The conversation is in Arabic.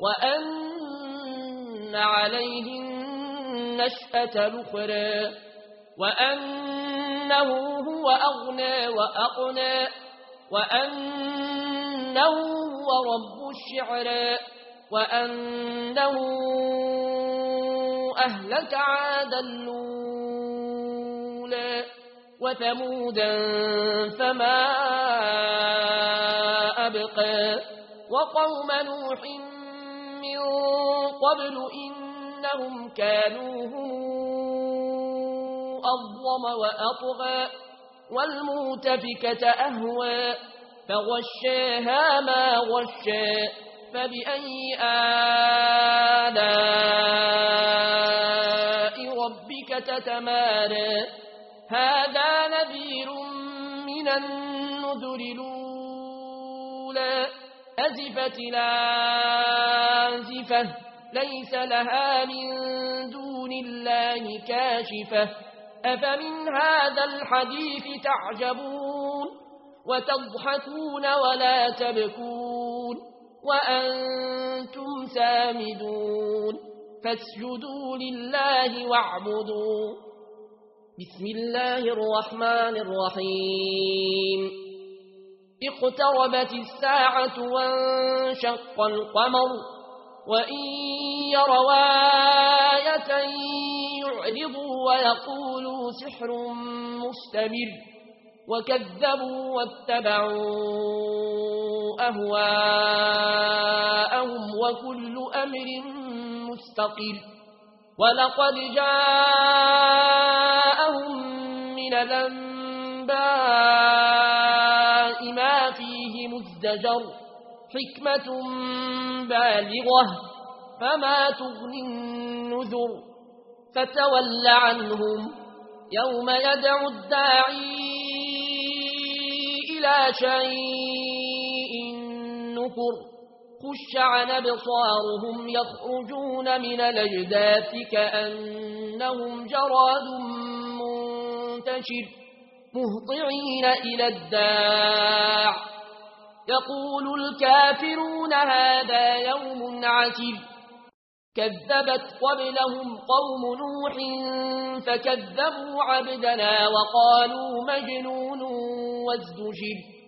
وأن عليه النشأة الأخرى وأنه هو أغنى وأقنى وأنه هو رب الشعرى وأنه أهلك عادا الأولى وثمودا فما أبقى وقوم نوح من قبل إنهم كانوا هم أظلم وأطغى والمؤتفكة أهوى فغشاها ما غشى فبأي آلاء ربك تتمارى هذا نذير من النذر الأولى أزفت الآزفة ليس لها من دون الله كاشفة أفمن هذا الحديث تعجبون وتضحكون ولا تبكون وأنتم سامدون فاسجدوا لله واعبدوا بسم الله الرحمن الرحيم اقتربت الساعة وانشق القمر وإن يروا آية يعرضوا ويقولوا سحر مستمر وكذبوا واتبعوا أهواءهم وكل أمر مستقر ولقد جاءهم من الأنباء ما فيه مزدجر حكمة بالغة فما تغني النذر فتول عنهم يوم يدعو الداعي إلى شيء نكر خش عن أبصارهم يخرجون من الأجداث كأنهم جراد منتشر مهطعين إلى الداع يقول الكافرون هذا يوم عسر كذبت قبلهم قوم نوح فكذبوا عبدنا وقالوا مجنون وازدجر